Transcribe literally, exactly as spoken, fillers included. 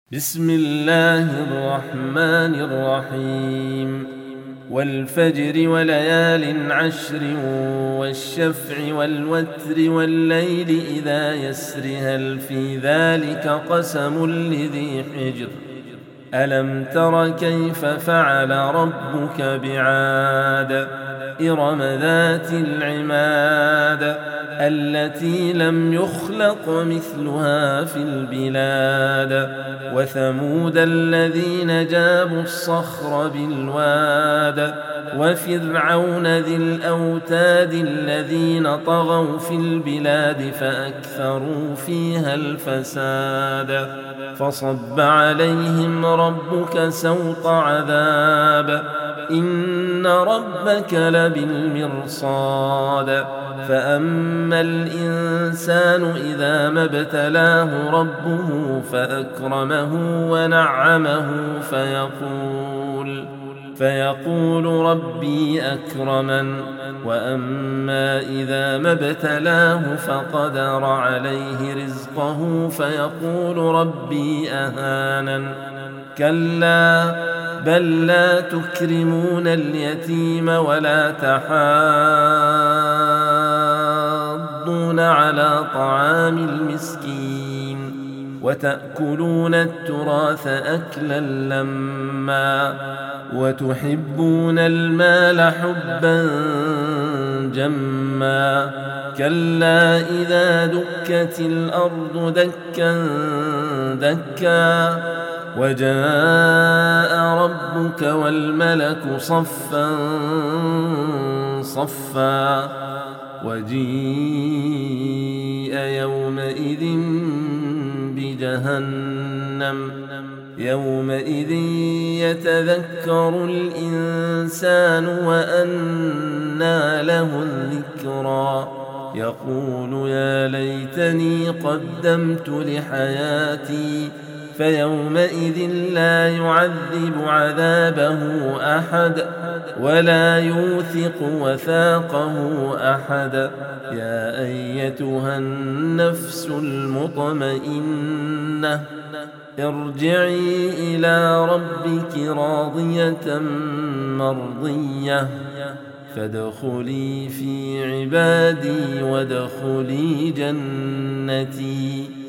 بسم الله الرحمن الرحيم والفجر وليال عشر والشفع والوتر والليل إذا يسر هل في ذلك قسم لذي حجر ألم تر كيف فعل ربك بعاد إرم ذات العماد التي لم يخلق مثلها في البلاد وثمود الذين جابوا الصخر بالواد وفرعون ذي الأوتاد الذين طغوا في البلاد فأكثروا فيها الفساد فصب عليهم ربك سوط عذاب إن ربك لبالمرصاد فأما الإنسان إذا ما ابتلاه ربه فأكرمه ونعمه فيقول فيقول ربي أكرمن وأما إذا ما ابتلاه فقدر عليه رزقه فيقول ربي أهانن كلا بل لا تكرمون اليتيم ولا تحاضون على طعام المسكين وتأكلون التراث أكلا لما وتحبون المال حبا جما كلا إذا دكت الأرض دكا دكا وجاء ربك والملك صفا صفا وجيء يومئذ بجهنم يومئذ يتذكر الإنسان وأنى له الذكرى يقول يا ليتني قدمت لحياتي فيومئذ لا يعذب عذابه أحد ولا يوثق وثاقه أحد يا أيتها النفس المطمئنة ارجعي إلى ربك راضية مرضية فادخلي في عبادي وادخلي جنتي